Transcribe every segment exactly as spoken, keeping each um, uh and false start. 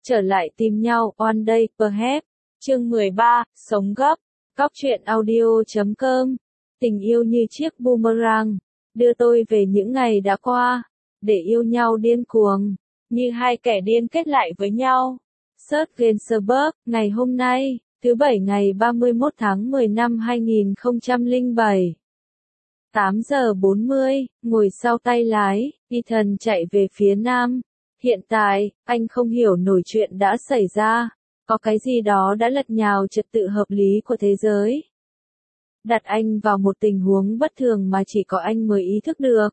Trở lại tìm nhau, One Day Perhaps, chương mười ba, Sống gấp, Góc truyện audio chấm com. Tình yêu như chiếc boomerang, đưa tôi về những ngày đã qua, để yêu nhau điên cuồng, như hai kẻ điên kết lại với nhau. Serge Gainsbourg, ngày hôm nay, thứ Bảy ngày ba mươi mốt tháng mười năm hai nghìn không trăm lẻ bảy. tám giờ bốn mươi, ngồi sau tay lái, Ethan chạy về phía nam. Hiện tại, anh không hiểu nổi chuyện đã xảy ra. Có cái gì đó đã lật nhào trật tự hợp lý của thế giới. Đặt anh vào một tình huống bất thường mà chỉ có anh mới ý thức được.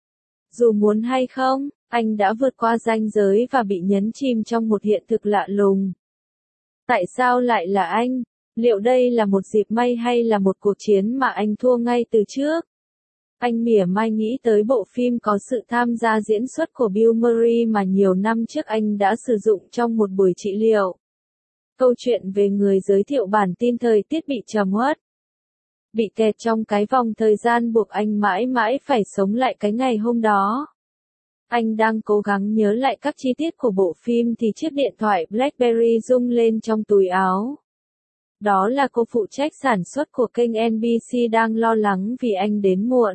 Dù muốn hay không, anh đã vượt qua ranh giới và bị nhấn chìm trong một hiện thực lạ lùng. Tại sao lại là anh? Liệu đây là một dịp may hay là một cuộc chiến mà anh thua ngay từ trước? Anh mỉa mai nghĩ tới bộ phim có sự tham gia diễn xuất của Bill Murray mà nhiều năm trước anh đã sử dụng trong một buổi trị liệu. Câu chuyện về người giới thiệu bản tin thời tiết bị trầm uất. Bị kẹt trong cái vòng thời gian buộc anh mãi mãi phải sống lại cái ngày hôm đó. Anh đang cố gắng nhớ lại các chi tiết của bộ phim thì chiếc điện thoại BlackBerry rung lên trong túi áo. Đó là cô phụ trách sản xuất của kênh en bê xê đang lo lắng vì anh đến muộn.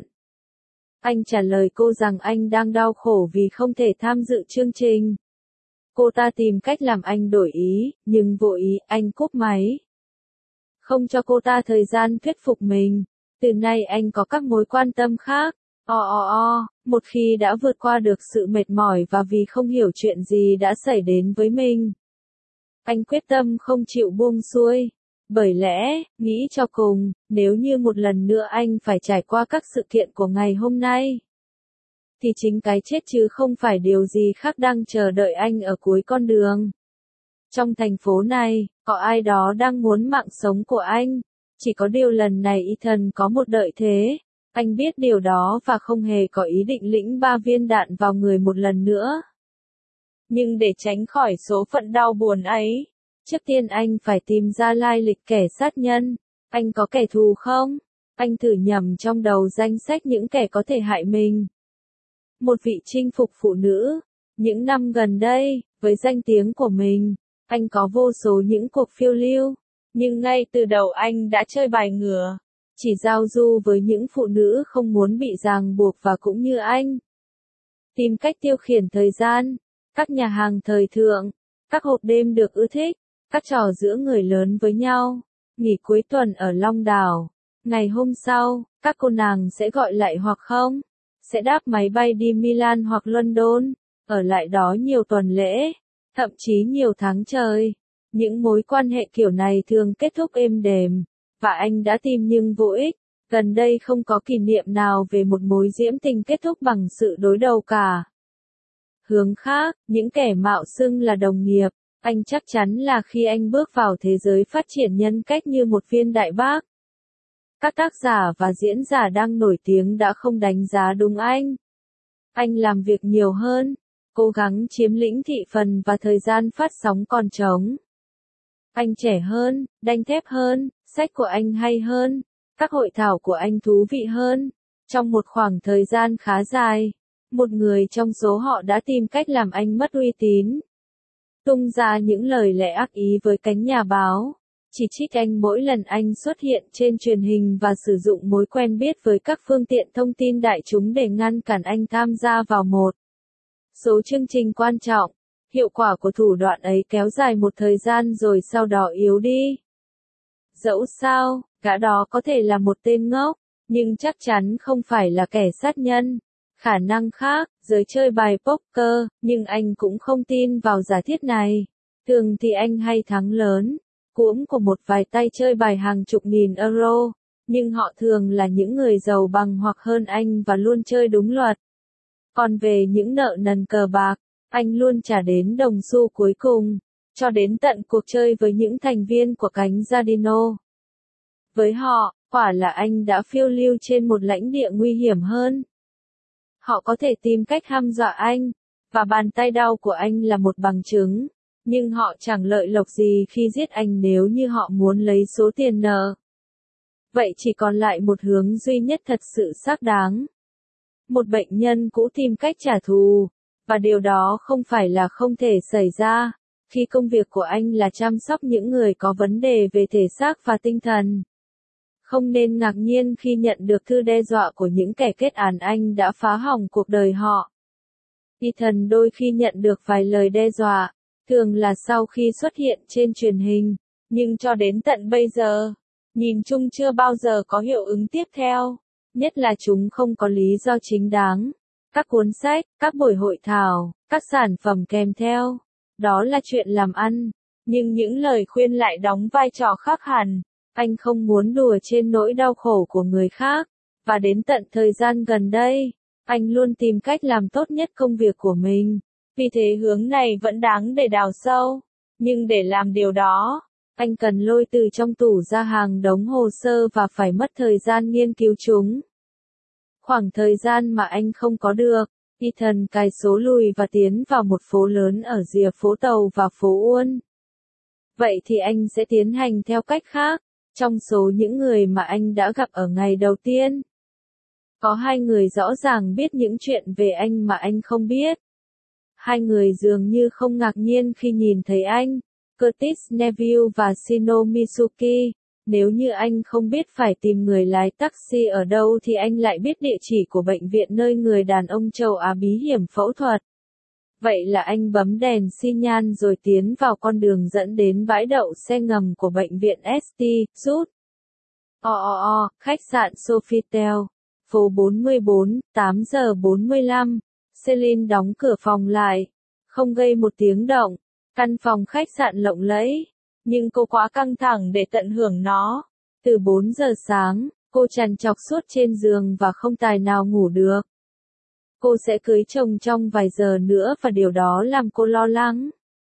Anh trả lời cô rằng anh đang đau khổ vì không thể tham dự chương trình. Cô ta tìm cách làm anh đổi ý, nhưng vô ý, anh cúp máy. Không cho cô ta thời gian thuyết phục mình. Từ nay anh có các mối quan tâm khác. O o o, một khi đã vượt qua được sự mệt mỏi và vì không hiểu chuyện gì đã xảy đến với mình. Anh quyết tâm không chịu buông xuôi. Bởi lẽ, nghĩ cho cùng, nếu như một lần nữa anh phải trải qua các sự kiện của ngày hôm nay, thì chính cái chết chứ không phải điều gì khác đang chờ đợi anh ở cuối con đường. Trong thành phố này, có ai đó đang muốn mạng sống của anh. Chỉ có điều lần này Ethan có một đợi thế. Anh biết điều đó và không hề có ý định lĩnh ba viên đạn vào người một lần nữa. Nhưng để tránh khỏi số phận đau buồn ấy, trước tiên anh phải tìm ra lai lịch kẻ sát nhân. Anh có kẻ thù không? Anh thử nhầm trong đầu danh sách những kẻ có thể hại mình. Một vị chinh phục phụ nữ. Những năm gần đây, với danh tiếng của mình, anh có vô số những cuộc phiêu lưu. Nhưng ngay từ đầu anh đã chơi bài ngửa. Chỉ giao du với những phụ nữ không muốn bị ràng buộc và cũng như anh. Tìm cách tiêu khiển thời gian. Các nhà hàng thời thượng. Các hộp đêm được ưa thích. Các trò giữa người lớn với nhau. Nghỉ cuối tuần ở Long Đảo. Ngày hôm sau, các cô nàng sẽ gọi lại hoặc không. Sẽ đáp máy bay đi Milan hoặc London. Ở lại đó nhiều tuần lễ. Thậm chí nhiều tháng trời. Những mối quan hệ kiểu này thường kết thúc êm đềm. Và anh đã tìm nhưng vô ích. Gần đây không có kỷ niệm nào về một mối diễm tình kết thúc bằng sự đối đầu cả. Hướng khác, những kẻ mạo xưng là đồng nghiệp. Anh chắc chắn là khi anh bước vào thế giới phát triển nhân cách như một viên đại bác, các tác giả và diễn giả đang nổi tiếng đã không đánh giá đúng anh. Anh làm việc nhiều hơn, cố gắng chiếm lĩnh thị phần và thời gian phát sóng còn trống. Anh trẻ hơn, đanh thép hơn, sách của anh hay hơn, các hội thảo của anh thú vị hơn. Trong một khoảng thời gian khá dài, một người trong số họ đã tìm cách làm anh mất uy tín. Tung ra những lời lẽ ác ý với cánh nhà báo, chỉ trích anh mỗi lần anh xuất hiện trên truyền hình và sử dụng mối quen biết với các phương tiện thông tin đại chúng để ngăn cản anh tham gia vào một số chương trình quan trọng. Hiệu quả của thủ đoạn ấy kéo dài một thời gian rồi sau đó yếu đi. Dẫu sao, gã đó có thể là một tên ngốc, nhưng chắc chắn không phải là kẻ sát nhân. Khả năng khác, giới chơi bài poker, nhưng anh cũng không tin vào giả thiết này. Thường thì anh hay thắng lớn, cuỗm của một vài tay chơi bài hàng chục nghìn euro, nhưng họ thường là những người giàu bằng hoặc hơn anh và luôn chơi đúng luật. Còn về những nợ nần cờ bạc, anh luôn trả đến đồng xu cuối cùng, cho đến tận cuộc chơi với những thành viên của cánh Giardino. Với họ, quả là anh đã phiêu lưu trên một lãnh địa nguy hiểm hơn. Họ có thể tìm cách hăm dọa anh, và bàn tay đau của anh là một bằng chứng, nhưng họ chẳng lợi lộc gì khi giết anh nếu như họ muốn lấy số tiền nợ. Vậy chỉ còn lại một hướng duy nhất thật sự xác đáng. Một bệnh nhân cũ tìm cách trả thù, và điều đó không phải là không thể xảy ra. khi công việc của anh là chăm sóc những người có vấn đề về thể xác và tinh thần. Không nên ngạc nhiên khi nhận được thư đe dọa của những kẻ kết án anh đã phá hỏng cuộc đời họ. Ethan đôi khi nhận được vài lời đe dọa, thường là sau khi xuất hiện trên truyền hình, nhưng cho đến tận bây giờ, nhìn chung chưa bao giờ có hiệu ứng tiếp theo, nhất là chúng không có lý do chính đáng. Các cuốn sách, các buổi hội thảo, các sản phẩm kèm theo, đó là chuyện làm ăn, nhưng những lời khuyên lại đóng vai trò khác hẳn. Anh không muốn đùa trên nỗi đau khổ của người khác, và đến tận thời gian gần đây, anh luôn tìm cách làm tốt nhất công việc của mình. Vì thế hướng này vẫn đáng để đào sâu, nhưng để làm điều đó, anh cần lôi từ trong tủ ra hàng đống hồ sơ và phải mất thời gian nghiên cứu chúng. Khoảng thời gian mà anh không có được, Ethan cài số lùi và tiến vào một phố lớn ở rìa phố Tàu và phố Uôn. Vậy thì anh sẽ tiến hành theo cách khác. Trong số những người mà anh đã gặp ở ngày đầu tiên, có hai người rõ ràng biết những chuyện về anh mà anh không biết. Hai người dường như không ngạc nhiên khi nhìn thấy anh, Curtis Neville và Shino Mitsuki. Nếu như anh không biết phải tìm người lái taxi ở đâu thì anh lại biết địa chỉ của bệnh viện nơi người đàn ông châu Á bí hiểm phẫu thuật. Vậy là anh bấm đèn xi nhan rồi tiến vào con đường dẫn đến bãi đậu xe ngầm của bệnh viện ét tê, rút. O o o, khách sạn Sofitel, phố bốn mươi bốn, tám giờ bốn mươi lăm. Celine đóng cửa phòng lại, không gây một tiếng động. Căn phòng khách sạn lộng lẫy, nhưng cô quá căng thẳng để tận hưởng nó. Từ bốn giờ sáng, cô trằn trọc suốt trên giường và không tài nào ngủ được. Cô sẽ cưới chồng trong vài giờ nữa và điều đó làm cô lo lắng.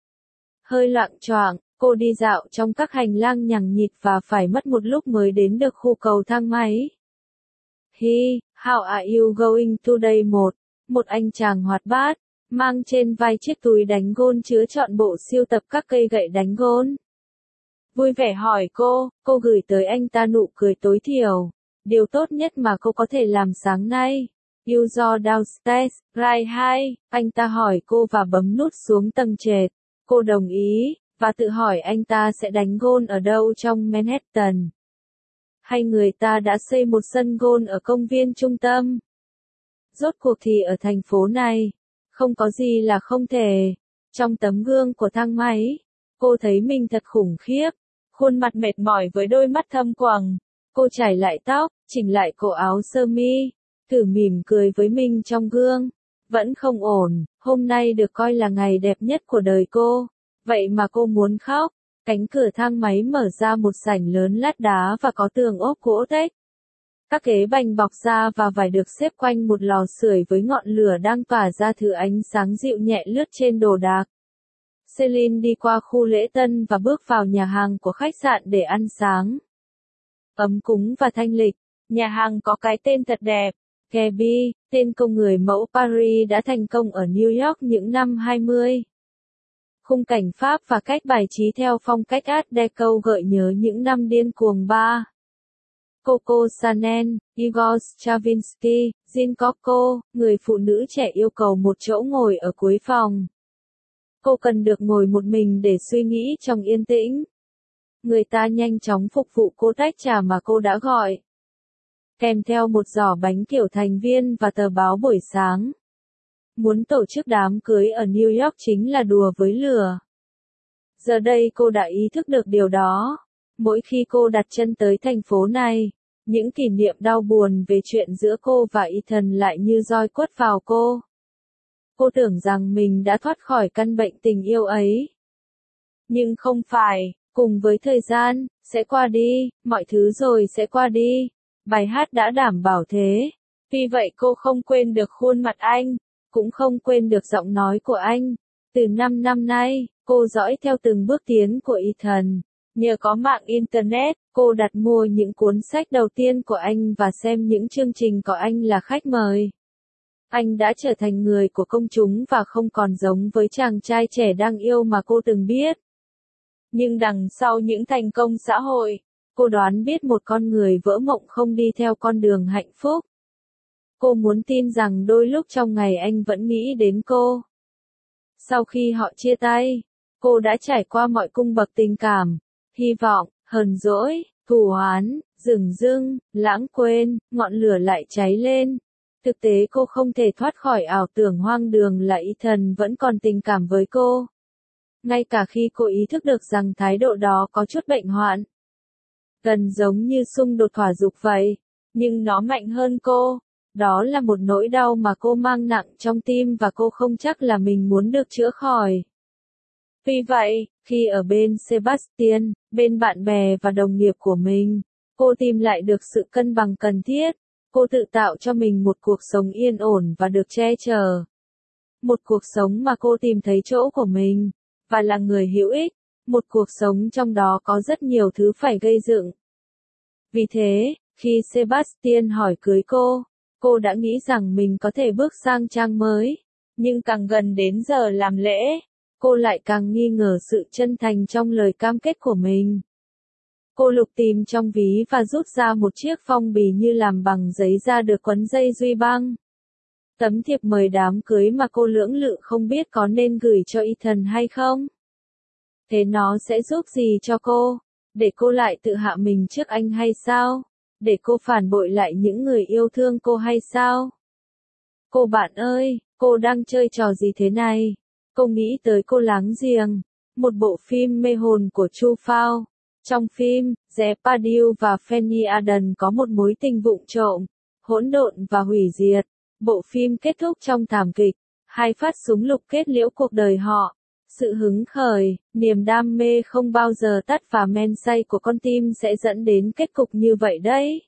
Hơi loạng choạng, cô đi dạo trong các hành lang nhằng nhịt và phải mất một lúc mới đến được khu cầu thang máy. Hi, how are you going today? Một, một anh chàng hoạt bát, mang trên vai chiếc túi đánh gôn chứa trọn bộ sưu tập các cây gậy đánh gôn. Vui vẻ hỏi cô, cô gửi tới anh ta nụ cười tối thiểu. Điều tốt nhất mà cô có thể làm sáng nay. User downstairs, right hai, anh ta hỏi cô và bấm nút xuống tầng trệt. Cô đồng ý, và tự hỏi anh ta sẽ đánh gôn ở đâu trong Manhattan. Hay người ta đã xây một sân gôn ở công viên trung tâm. Rốt cuộc thì ở thành phố này, không có gì là không thể. Trong tấm gương của thang máy, cô thấy mình thật khủng khiếp. Khuôn mặt mệt mỏi với đôi mắt thâm quầng. Cô chải lại tóc, chỉnh lại cổ áo sơ mi. Thử mỉm cười với mình trong gương. Vẫn không ổn, hôm nay được coi là ngày đẹp nhất của đời cô. Vậy mà cô muốn khóc. Cánh cửa thang máy mở ra một sảnh lớn lát đá và có tường ốp gỗ tếch. Các ghế bành bọc da và vải được xếp quanh một lò sưởi với ngọn lửa đang tỏa ra thứ ánh sáng dịu nhẹ lướt trên đồ đạc. Celine đi qua khu lễ tân và bước vào nhà hàng của khách sạn để ăn sáng. Ấm cúng và thanh lịch, nhà hàng có cái tên thật đẹp. Gaby, tên công người mẫu Paris đã thành công ở New York những năm hai mươi. Khung cảnh Pháp và cách bài trí theo phong cách Art Deco gợi nhớ những năm điên cuồng ba. Coco Chanel, Igor Stravinsky, Jean Coco, người phụ nữ trẻ yêu cầu một chỗ ngồi ở cuối phòng. Cô cần được ngồi một mình để suy nghĩ trong yên tĩnh. Người ta nhanh chóng phục vụ cô tách trà mà cô đã gọi. Kèm theo một giỏ bánh kiểu thành viên và tờ báo buổi sáng. Muốn tổ chức đám cưới ở New York chính là đùa với lửa. Giờ đây cô đã ý thức được điều đó. Mỗi khi cô đặt chân tới thành phố này, những kỷ niệm đau buồn về chuyện giữa cô và Ethan lại như roi quất vào cô. Cô tưởng rằng mình đã thoát khỏi căn bệnh tình yêu ấy. Nhưng không phải, cùng với thời gian, sẽ qua đi, mọi thứ rồi sẽ qua đi. Bài hát đã đảm bảo thế. Vì vậy cô không quên được khuôn mặt anh, cũng không quên được giọng nói của anh. Từ năm năm nay, cô dõi theo từng bước tiến của Ethan. Nhờ có mạng Internet, cô đặt mua những cuốn sách đầu tiên của anh và xem những chương trình có anh là khách mời. Anh đã trở thành người của công chúng và không còn giống với chàng trai trẻ đang yêu mà cô từng biết. Nhưng đằng sau những thành công xã hội, cô đoán biết một con người vỡ mộng không đi theo con đường hạnh phúc. Cô muốn tin rằng đôi lúc trong ngày anh vẫn nghĩ đến cô. Sau khi họ chia tay, cô Cô đã trải qua mọi cung bậc tình cảm, hy vọng, hờn dỗi, thù oán, dửng dưng, lãng quên, ngọn lửa lại cháy lên. Thực tế cô không thể thoát khỏi ảo tưởng hoang đường là Ethan vẫn còn tình cảm với cô. Ngay cả khi cô ý thức được rằng thái độ đó có chút bệnh hoạn. Gần giống như xung đột hỏa dục vậy, nhưng nó mạnh hơn cô. Đó là một nỗi đau mà cô mang nặng trong tim và cô không chắc là mình muốn được chữa khỏi. Vì vậy, khi ở bên Sebastian, bên bạn bè và đồng nghiệp của mình, cô tìm lại được sự cân bằng cần thiết. Cô tự tạo cho mình một cuộc sống yên ổn và được che chở. Một cuộc sống mà cô tìm thấy chỗ của mình, và là người hữu ích. Một cuộc sống trong đó có rất nhiều thứ phải gây dựng. Vì thế, khi Sebastian hỏi cưới cô, cô đã nghĩ rằng mình có thể bước sang trang mới. Nhưng càng gần đến giờ làm lễ, cô lại càng nghi ngờ sự chân thành trong lời cam kết của mình. Cô lục tìm trong ví và rút ra một chiếc phong bì như làm bằng giấy da được quấn dây duy băng. Tấm thiệp mời đám cưới mà cô lưỡng lự không biết có nên gửi cho Ethan hay không. Thế nó sẽ giúp gì cho cô? Để cô lại tự hạ mình trước anh hay sao? Để cô phản bội lại những người yêu thương cô hay sao? Cô bạn ơi, cô đang chơi trò gì thế này? Cô nghĩ tới Cô láng giềng, một bộ phim mê hồn của Chu Phao. Trong phim, Jeopardy và Fanny Ardern có một mối tình vụng trộm, hỗn độn và hủy diệt. Bộ phim kết thúc trong thảm kịch, hai phát súng lục kết liễu cuộc đời họ. Sự hứng khởi, niềm đam mê không bao giờ tắt và men say của con tim sẽ dẫn đến kết cục như vậy đấy.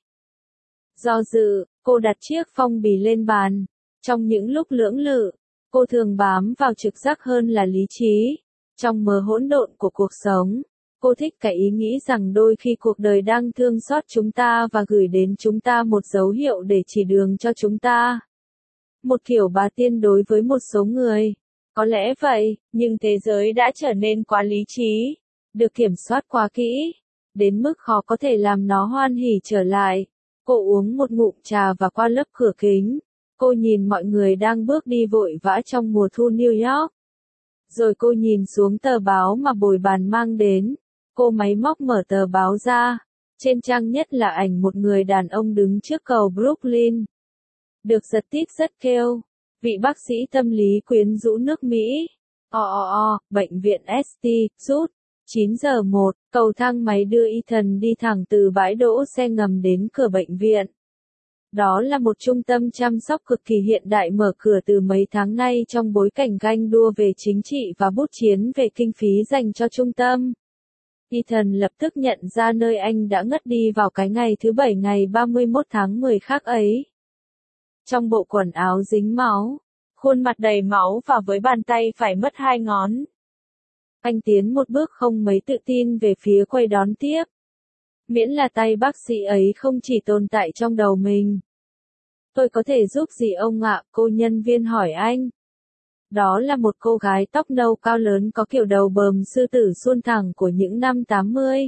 Do dự, cô đặt chiếc phong bì lên bàn. Trong những lúc lưỡng lự, cô thường bám vào trực giác hơn là lý trí. Trong mớ hỗn độn của cuộc sống, cô thích cái ý nghĩ rằng đôi khi cuộc đời đang thương xót chúng ta và gửi đến chúng ta một dấu hiệu để chỉ đường cho chúng ta. Một kiểu bà tiên đối với một số người. Có lẽ vậy, nhưng thế giới đã trở nên quá lý trí, được kiểm soát quá kỹ, đến mức khó có thể làm nó hoan hỉ trở lại. Cô uống một ngụm trà và qua lớp cửa kính, cô nhìn mọi người đang bước đi vội vã trong mùa thu New York. Rồi cô nhìn xuống tờ báo mà bồi bàn mang đến, cô máy móc mở tờ báo ra, trên trang nhất là ảnh một người đàn ông đứng trước cầu Brooklyn. Được giật tít rất kêu. Vị bác sĩ tâm lý quyến rũ nước Mỹ. O o o, bệnh viện ét tê, rút. chín giờ một, cầu thang máy đưa Ethan đi thẳng từ bãi đỗ xe ngầm đến cửa bệnh viện. Đó là một trung tâm chăm sóc cực kỳ hiện đại mở cửa từ mấy tháng nay trong bối cảnh ganh đua về chính trị và bút chiến về kinh phí dành cho trung tâm. Ethan lập tức nhận ra nơi anh đã ngất đi vào cái ngày thứ bảy ngày ba mươi mốt tháng mười khác ấy. Trong bộ quần áo dính máu, khuôn mặt đầy máu và với bàn tay phải mất hai ngón. Anh tiến một bước không mấy tự tin về phía quầy đón tiếp. Miễn là tay bác sĩ ấy không chỉ tồn tại trong đầu mình. Tôi có thể giúp gì ông ạ? Cô nhân viên hỏi anh. Đó là một cô gái tóc nâu cao lớn có kiểu đầu bờm sư tử suôn thẳng của những năm tám mươi.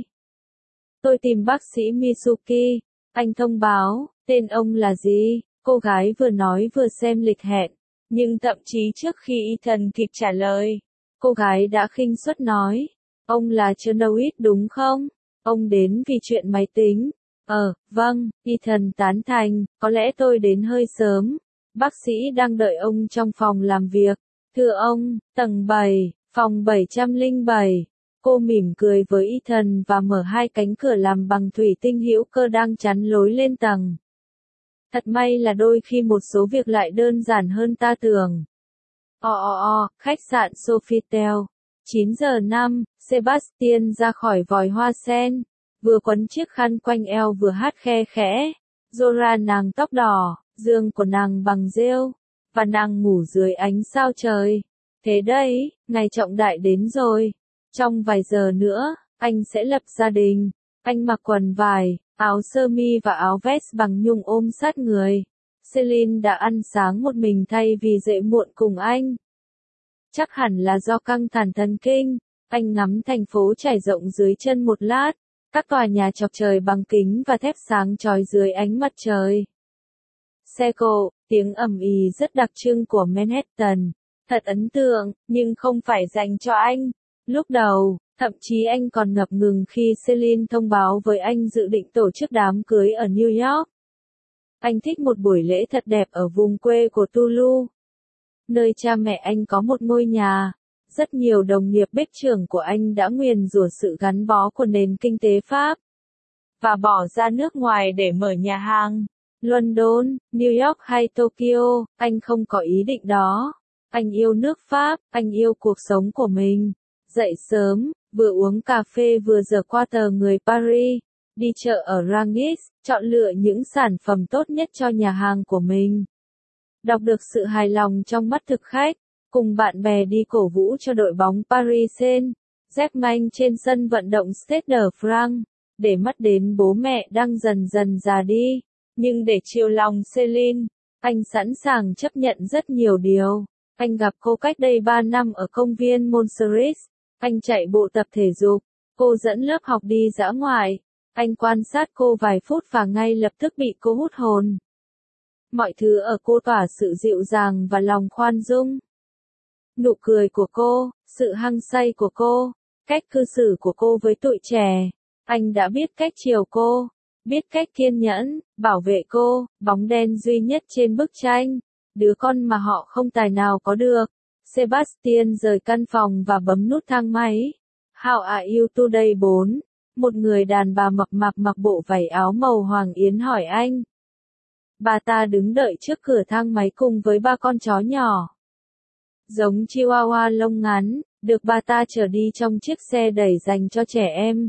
Tôi tìm bác sĩ Mitsuki. Anh thông báo, tên ông là gì? Cô gái vừa nói vừa xem lịch hẹn, nhưng thậm chí trước khi Ethan kịp trả lời, cô gái đã khinh suất nói, ông là Chernowick đúng không? Ông đến vì chuyện máy tính. Ờ, vâng, Ethan tán thành, có lẽ tôi đến hơi sớm. Bác sĩ đang đợi ông trong phòng làm việc. Thưa ông, tầng bảy, phòng bảy trăm lẻ bảy. Cô mỉm cười với Ethan và mở hai cánh cửa làm bằng thủy tinh hữu cơ đang chắn lối lên tầng. Thật may là đôi khi một số việc lại đơn giản hơn ta tưởng. O o o, khách sạn Sofitel. chín giờ năm, Sebastian ra khỏi vòi hoa sen, vừa quấn chiếc khăn quanh eo vừa hát khe khẽ. Zora nàng tóc đỏ, giường của nàng bằng rêu, và nàng ngủ dưới ánh sao trời. Thế đây, ngày trọng đại đến rồi. Trong vài giờ nữa, anh sẽ lập gia đình. Anh mặc quần vải, áo sơ mi và áo vest bằng nhung ôm sát người. Celine đã ăn sáng một mình thay vì dậy muộn cùng anh. Chắc hẳn là do căng thẳng thần kinh. Anh ngắm thành phố trải rộng dưới chân một lát. Các tòa nhà chọc trời bằng kính và thép sáng chói dưới ánh mặt trời. Xe cộ, tiếng ầm ĩ rất đặc trưng của Manhattan. Thật ấn tượng, nhưng không phải dành cho anh. Lúc đầu, thậm chí anh còn ngập ngừng khi Celine thông báo với anh dự định tổ chức đám cưới ở New York. Anh thích một buổi lễ thật đẹp ở vùng quê của Toulouse, nơi cha mẹ anh có một ngôi nhà. Rất nhiều đồng nghiệp bếp trưởng của anh đã nguyền rủa sự gắn bó của nền kinh tế Pháp và bỏ ra nước ngoài để mở nhà hàng. London, New York hay Tokyo, anh không có ý định đó. Anh yêu nước Pháp, anh yêu cuộc sống của mình. Dậy sớm, vừa uống cà phê vừa rửa qua tờ người Paris, đi chợ ở Rangis, chọn lựa những sản phẩm tốt nhất cho nhà hàng của mình. Đọc được sự hài lòng trong mắt thực khách, cùng bạn bè đi cổ vũ cho đội bóng Paris Saint-Germain trên sân vận động Stade de France, để mắt đến bố mẹ đang dần dần già đi. Nhưng để chiều lòng Celine, anh sẵn sàng chấp nhận rất nhiều điều. Anh gặp cô cách đây ba năm ở công viên Montserrat. Anh chạy bộ tập thể dục. Cô dẫn lớp học đi dã ngoại. Anh quan sát cô vài phút và ngay lập tức bị cô hút hồn. Mọi thứ ở cô tỏa sự dịu dàng và lòng khoan dung. Nụ cười của cô, sự hăng say của cô, cách cư xử của cô với tụi trẻ. Anh đã biết cách chiều cô, biết cách kiên nhẫn, bảo vệ cô, bóng đen duy nhất trên bức tranh, đứa con mà họ không tài nào có được. Sebastian rời căn phòng và bấm nút thang máy. How are you today bốn? Một người đàn bà mập mạp mặc bộ váy áo màu hoàng yến hỏi anh. Bà ta đứng đợi trước cửa thang máy cùng với ba con chó nhỏ, giống Chihuahua lông ngắn, được bà ta chở đi trong chiếc xe đẩy dành cho trẻ em.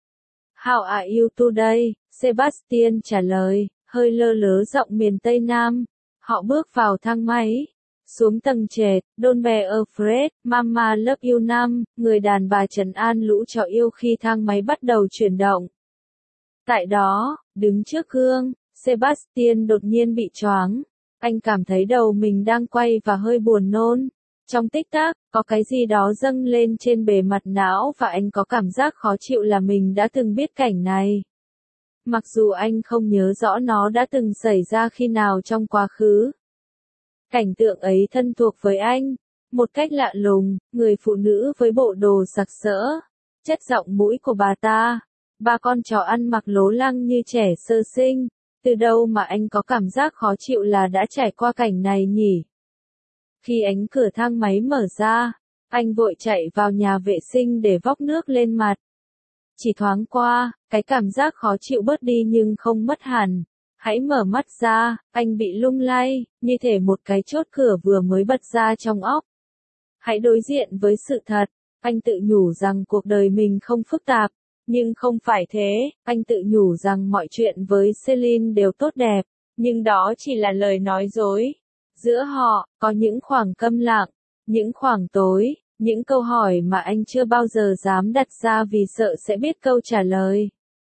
How are you today? Sebastian trả lời, hơi lơ lớ giọng miền Tây Nam. Họ bước vào thang máy. Xuống tầng trệt, Don't be afraid, Mama love you năm, người đàn bà trấn an lũ chó yêu khi thang máy bắt đầu chuyển động. Tại đó, đứng trước gương, Sebastian đột nhiên bị choáng. Anh cảm thấy đầu mình đang quay và hơi buồn nôn. Trong tích tắc, có cái gì đó dâng lên trên bề mặt não và anh có cảm giác khó chịu là mình đã từng biết cảnh này. Mặc dù anh không nhớ rõ nó đã từng xảy ra khi nào trong quá khứ. Cảnh tượng ấy thân thuộc với anh. Một cách lạ lùng, người phụ nữ với bộ đồ sặc sỡ, chất giọng mũi của bà ta. Ba con chó ăn mặc lố lăng như trẻ sơ sinh. Từ đâu mà anh có cảm giác khó chịu là đã trải qua cảnh này nhỉ? Khi ánh cửa thang máy mở ra, anh vội chạy vào nhà vệ sinh để vóc nước lên mặt. Chỉ thoáng qua, cái cảm giác khó chịu bớt đi nhưng không mất hẳn. Hãy mở mắt ra, anh bị lung lay, như thể một cái chốt cửa vừa mới bật ra trong óc. Hãy đối diện với sự thật, anh tự nhủ rằng cuộc đời mình không phức tạp. Nhưng không phải thế, anh tự nhủ rằng mọi chuyện với Celine đều tốt đẹp, nhưng đó chỉ là lời nói dối. Giữa họ, có những khoảng câm lặng, những khoảng tối, những câu hỏi mà anh chưa bao giờ dám đặt ra vì sợ sẽ biết câu trả lời.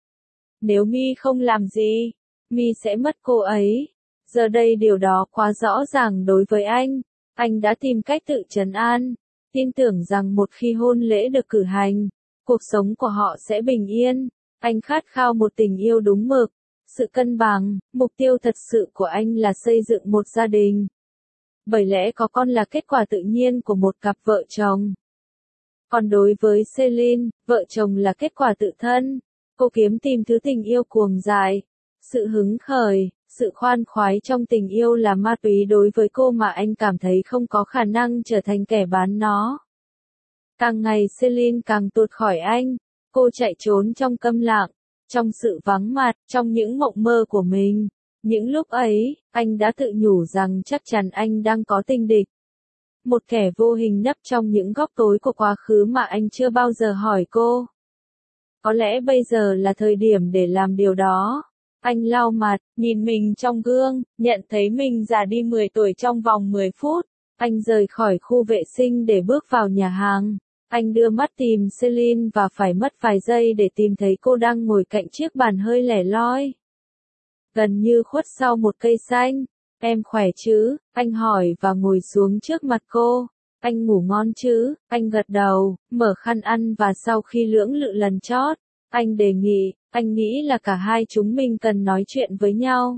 Nếu My không làm gì, My sẽ mất cô ấy. Giờ đây điều đó quá rõ ràng đối với anh. Anh đã tìm cách tự trấn an, tin tưởng rằng một khi hôn lễ được cử hành, cuộc sống của họ sẽ bình yên. Anh khát khao một tình yêu đúng mực, sự cân bằng. Mục tiêu thật sự của anh là xây dựng một gia đình. Bởi lẽ có con là kết quả tự nhiên của một cặp vợ chồng. Còn đối với Celine, vợ chồng là kết quả tự thân. Cô kiếm tìm thứ tình yêu cuồng dại, sự hứng khởi, sự khoan khoái trong tình yêu là ma túy đối với cô mà anh cảm thấy không có khả năng trở thành kẻ bán nó. Càng ngày Celine càng tuột khỏi anh, cô chạy trốn trong câm lặng, trong sự vắng mặt, trong những mộng mơ của mình. Những lúc ấy, anh đã tự nhủ rằng chắc chắn anh đang có tình địch. Một kẻ vô hình nấp trong những góc tối của quá khứ mà anh chưa bao giờ hỏi cô. Có lẽ bây giờ là thời điểm để làm điều đó. Anh lau mặt, nhìn mình trong gương, nhận thấy mình già đi mười tuổi trong vòng mười phút. Anh rời khỏi khu vệ sinh để bước vào nhà hàng. Anh đưa mắt tìm Celine và phải mất vài giây để tìm thấy cô đang ngồi cạnh chiếc bàn hơi lẻ loi, gần như khuất sau một cây xanh. Em khỏe chứ? Anh hỏi và ngồi xuống trước mặt cô. Anh ngủ ngon chứ? Anh gật đầu, mở khăn ăn và sau khi lưỡng lự lần chót, anh đề nghị, anh nghĩ là cả hai chúng mình cần nói chuyện với nhau.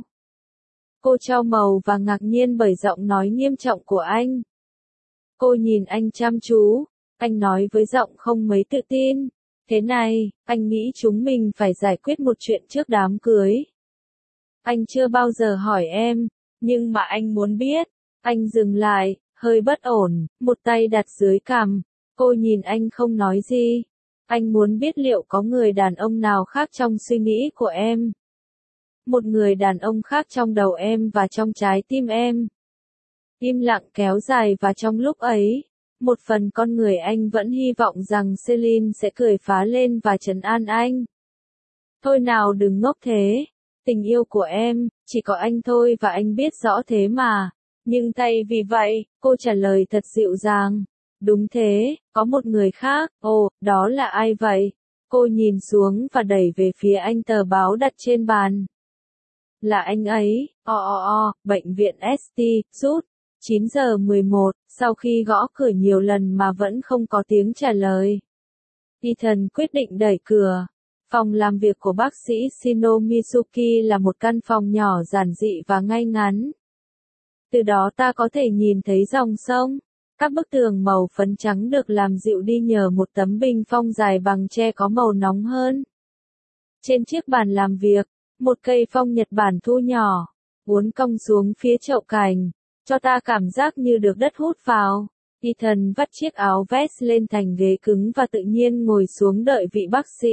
Cô chau màu và ngạc nhiên bởi giọng nói nghiêm trọng của anh. Cô nhìn anh chăm chú, Anh nói với giọng không mấy tự tin. Thế này, anh nghĩ chúng mình phải giải quyết một chuyện trước đám cưới. Anh chưa bao giờ hỏi em, nhưng mà anh muốn biết. Anh dừng lại, hơi bất ổn, một tay đặt dưới cằm. Cô nhìn anh không nói gì. Anh muốn biết liệu có người đàn ông nào khác trong suy nghĩ của em. Một người đàn ông khác trong đầu em và trong trái tim em. Im lặng kéo dài và trong lúc ấy, một phần con người anh vẫn hy vọng rằng Celine sẽ cười phá lên và trấn an anh. Thôi nào đừng ngốc thế. Tình yêu của em, chỉ có anh thôi và anh biết rõ thế mà. Nhưng thay vì vậy, cô trả lời thật dịu dàng. Đúng thế, có một người khác. Ồ, đó là ai vậy? Cô nhìn xuống và đẩy về phía anh tờ báo đặt trên bàn. Là anh ấy. O o o, bệnh viện ét tê, rút. chín giờ mười một, sau khi gõ cửa nhiều lần mà vẫn không có tiếng trả lời. Ethan quyết định đẩy cửa. Phòng làm việc của bác sĩ Shino Mizuki là một căn phòng nhỏ giản dị và ngay ngắn. Từ đó ta có thể nhìn thấy dòng sông. Các bức tường màu phấn trắng được làm dịu đi nhờ một tấm bình phong dài bằng tre có màu nóng hơn. Trên chiếc bàn làm việc, một cây phong Nhật Bản thu nhỏ, uốn cong xuống phía chậu cành, cho ta cảm giác như được đất hút vào. Ethan vắt chiếc áo vest lên thành ghế cứng và tự nhiên ngồi xuống đợi vị bác sĩ.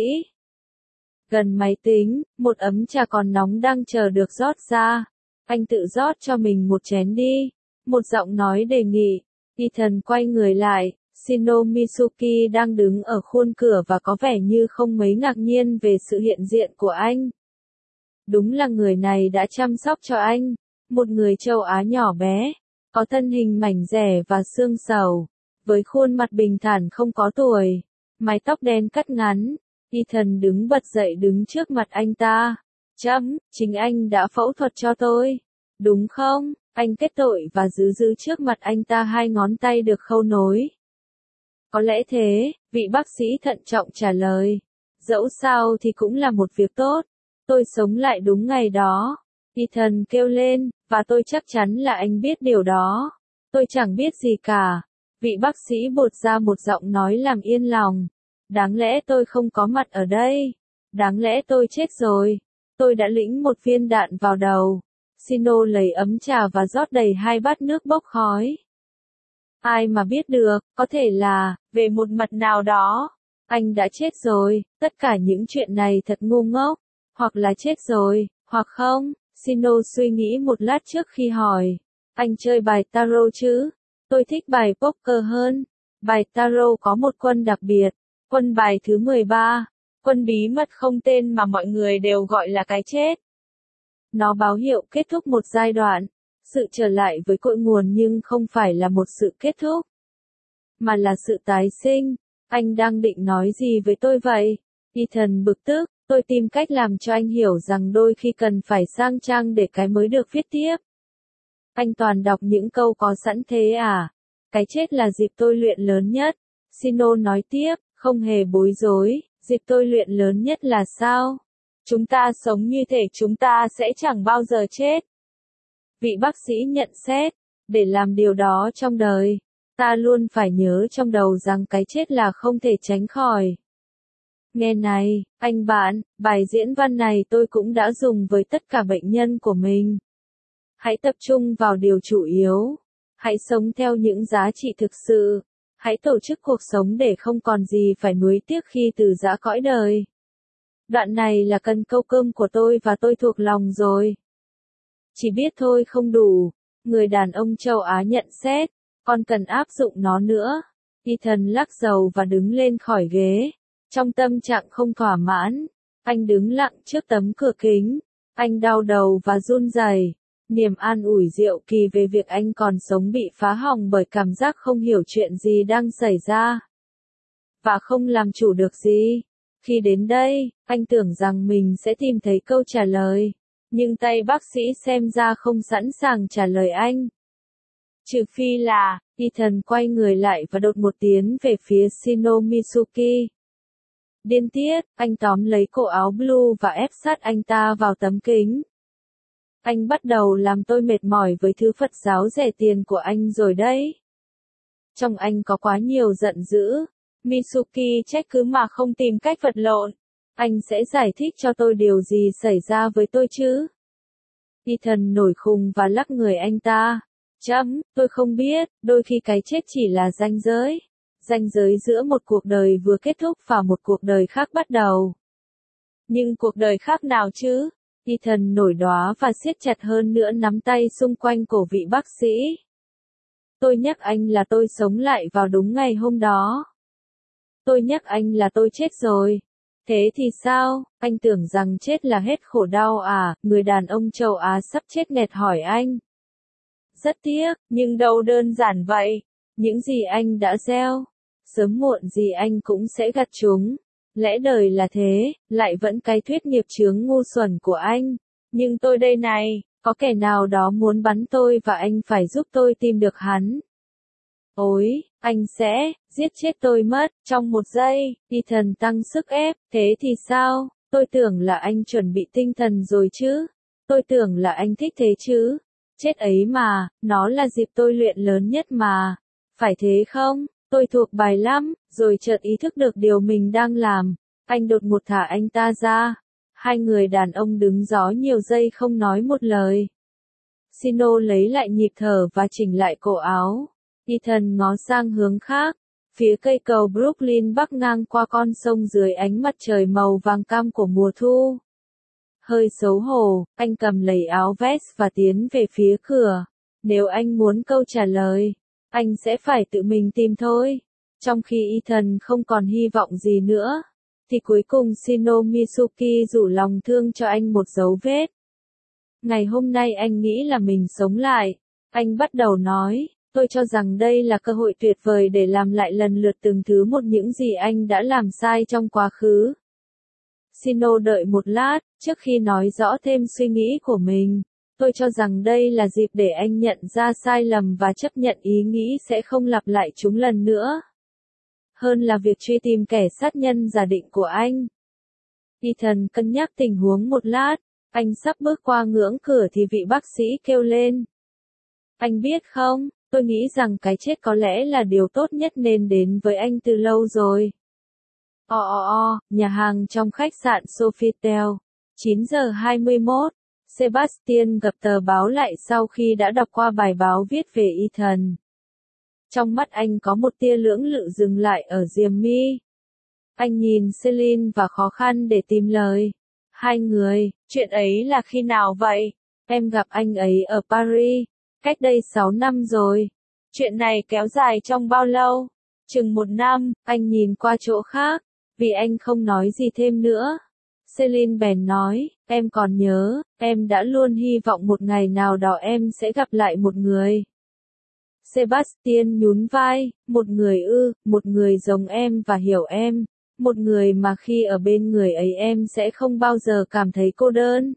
Gần máy tính, một ấm trà còn nóng đang chờ được rót ra. Anh tự rót cho mình một chén đi. Một giọng nói đề nghị. Ethan quay người lại. Shino Mizuki đang đứng ở khuôn cửa và có vẻ như không mấy ngạc nhiên về sự hiện diện của anh. Đúng là người này đã chăm sóc cho anh. Một người châu Á nhỏ bé, có thân hình mảnh dẻ và xương xàu, với khuôn mặt bình thản không có tuổi, mái tóc đen cắt ngắn. Ethan đứng bật dậy đứng trước mặt anh ta. Chấm, chính anh đã phẫu thuật cho tôi. Đúng không? Anh kết tội và giữ giữ trước mặt anh ta hai ngón tay được khâu nối. Có lẽ thế, vị bác sĩ thận trọng trả lời. Dẫu sao thì cũng là một việc tốt. Tôi sống lại đúng ngày đó. Ethan kêu lên, và tôi chắc chắn là anh biết điều đó. Tôi chẳng biết gì cả. Vị bác sĩ bột ra một giọng nói làm yên lòng. Đáng lẽ tôi không có mặt ở đây. Đáng lẽ tôi chết rồi. Tôi đã lĩnh một viên đạn vào đầu. Shino lấy ấm trà và rót đầy hai bát nước bốc khói. Ai mà biết được, có thể là, về một mặt nào đó, anh đã chết rồi, tất cả những chuyện này thật ngu ngốc, hoặc là chết rồi, hoặc không. Shino suy nghĩ một lát trước khi hỏi. Anh chơi bài tarot chứ? Tôi thích bài poker hơn. Bài tarot có một quân đặc biệt. Quân bài thứ mười ba. Quân bí mật không tên mà mọi người đều gọi là cái chết. Nó báo hiệu kết thúc một giai đoạn. Sự trở lại với cội nguồn nhưng không phải là một sự kết thúc. Mà là sự tái sinh. Anh đang định nói gì với tôi vậy? Ethan bực tức. Tôi tìm cách làm cho anh hiểu rằng đôi khi cần phải sang trang để cái mới được viết tiếp. Anh toàn đọc những câu có sẵn thế à? Cái chết là dịp tôi luyện lớn nhất. Shino nói tiếp, không hề bối rối. Dịp tôi luyện lớn nhất là sao? Chúng ta sống như thể chúng ta sẽ chẳng bao giờ chết. Vị bác sĩ nhận xét, để làm điều đó trong đời, ta luôn phải nhớ trong đầu rằng cái chết là không thể tránh khỏi. Nghe này, anh bạn, bài diễn văn này tôi cũng đã dùng với tất cả bệnh nhân của mình. Hãy tập trung vào điều chủ yếu. Hãy sống theo những giá trị thực sự. Hãy tổ chức cuộc sống để không còn gì phải nuối tiếc khi từ giã cõi đời. Đoạn này là cần câu cơm của tôi và tôi thuộc lòng rồi. Chỉ biết thôi không đủ. Người đàn ông châu Á nhận xét. Còn cần áp dụng nó nữa. Ethan lắc đầu và đứng lên khỏi ghế. Trong tâm trạng không thỏa mãn, anh đứng lặng trước tấm cửa kính. Anh đau đầu và run rẩy. Niềm an ủi diệu kỳ về việc anh còn sống bị phá hỏng bởi cảm giác không hiểu chuyện gì đang xảy ra. Và không làm chủ được gì. Khi đến đây, anh tưởng rằng mình sẽ tìm thấy câu trả lời. Nhưng tay bác sĩ xem ra không sẵn sàng trả lời anh. Trừ phi là, Ethan quay người lại và đột một tiến về phía Shino Mizuki. Điên tiết, anh tóm lấy cổ áo blue và ép sát anh ta vào tấm kính. Anh bắt đầu làm tôi mệt mỏi với thứ Phật giáo rẻ tiền của anh rồi đấy. Trong anh có quá nhiều giận dữ. Mitsuki trách cứ mà không tìm cách vật lộn. Anh sẽ giải thích cho tôi điều gì xảy ra với tôi chứ? Ethan nổi khùng và lắc người anh ta. Chấm, tôi không biết, đôi khi cái chết chỉ là ranh giới. Ranh giới giữa một cuộc đời vừa kết thúc và một cuộc đời khác bắt đầu. Nhưng cuộc đời khác nào chứ? Ethan nổi đoá và siết chặt hơn nữa nắm tay xung quanh cổ vị bác sĩ. Tôi nhắc anh là tôi sống lại vào đúng ngày hôm đó. Tôi nhắc anh là tôi chết rồi. Thế thì sao, anh tưởng rằng chết là hết khổ đau à? Người đàn ông châu Á sắp chết nghẹt hỏi anh. Rất tiếc, nhưng đâu đơn giản vậy. Những gì anh đã gieo, sớm muộn gì anh cũng sẽ gặt chúng. Lẽ đời là thế, lại vẫn cái thuyết nghiệp chướng ngu xuẩn của anh. Nhưng tôi đây này, có kẻ nào đó muốn bắn tôi và anh phải giúp tôi tìm được hắn. Ôi, anh sẽ giết chết tôi mất trong một giây. Ethan tăng sức ép. Thế thì sao? Tôi tưởng là anh chuẩn bị tinh thần rồi chứ. Tôi tưởng là anh thích thế chứ. Chết ấy mà, nó là dịp tôi luyện lớn nhất mà. Phải thế không? Tôi thuộc bài lắm, rồi chợt ý thức được điều mình đang làm. Anh đột ngột thả anh ta ra. Hai người đàn ông đứng gió nhiều giây không nói một lời. Sino lấy lại nhịp thở và chỉnh lại cổ áo. Ethan ngó sang hướng khác. Phía cây cầu Brooklyn bắc ngang qua con sông dưới ánh mặt trời màu vàng cam của mùa thu. Hơi xấu hổ, anh cầm lấy áo vest và tiến về phía cửa. Nếu anh muốn câu trả lời, anh sẽ phải tự mình tìm thôi. Trong khi Ethan không còn hy vọng gì nữa, thì cuối cùng Shino Mitsuki rủ lòng thương cho anh một dấu vết. Ngày hôm nay anh nghĩ là mình sống lại. Anh bắt đầu nói, tôi cho rằng đây là cơ hội tuyệt vời để làm lại lần lượt từng thứ một những gì anh đã làm sai trong quá khứ. Shino đợi một lát, trước khi nói rõ thêm suy nghĩ của mình. Tôi cho rằng đây là dịp để anh nhận ra sai lầm và chấp nhận ý nghĩ sẽ không lặp lại chúng lần nữa. Hơn là việc truy tìm kẻ sát nhân giả định của anh. Ethan cân nhắc tình huống một lát, anh sắp bước qua ngưỡng cửa thì vị bác sĩ kêu lên. Anh biết không, tôi nghĩ rằng cái chết có lẽ là điều tốt nhất nên đến với anh từ lâu rồi. O o o, nhà hàng trong khách sạn Sofitel. chín giờ hai mươi mốt. Sebastian gập tờ báo lại sau khi đã đọc qua bài báo viết về Ethan. Trong mắt anh có một tia lưỡng lự dừng lại ở diềm mi. Anh nhìn Celine và khó khăn để tìm lời. Hai người, chuyện ấy là khi nào vậy? Em gặp anh ấy ở Paris, cách đây sáu năm rồi. Chuyện này kéo dài trong bao lâu? Chừng một năm, anh nhìn qua chỗ khác, vì anh không nói gì thêm nữa. Celine bèn nói, em còn nhớ, em đã luôn hy vọng một ngày nào đó em sẽ gặp lại một người. Sebastian nhún vai, một người ư, một người giống em và hiểu em, một người mà khi ở bên người ấy em sẽ không bao giờ cảm thấy cô đơn.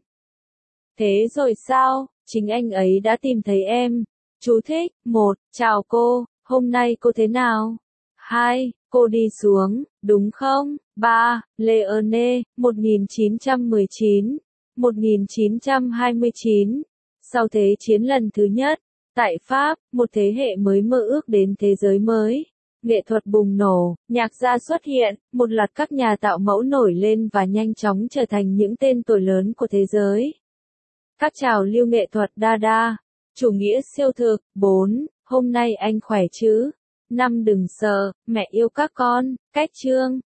Thế rồi sao, chính anh ấy đã tìm thấy em. Chú thích, một, chào cô, hôm nay cô thế nào? Hai, cô đi xuống, đúng không? Ba, Leone, một nghìn chín trăm mười chín, một nghìn chín trăm hai mươi chín. Sau Thế chiến lần thứ nhất, tại Pháp, một thế hệ mới mơ ước đến thế giới mới. Nghệ thuật bùng nổ, nhạc gia xuất hiện, một loạt các nhà tạo mẫu nổi lên và nhanh chóng trở thành những tên tuổi lớn của thế giới. Các trào lưu nghệ thuật Dada, chủ nghĩa siêu thực. Bốn, hôm nay anh khỏe chứ? Năm, đừng sợ, mẹ yêu các con. Cách chương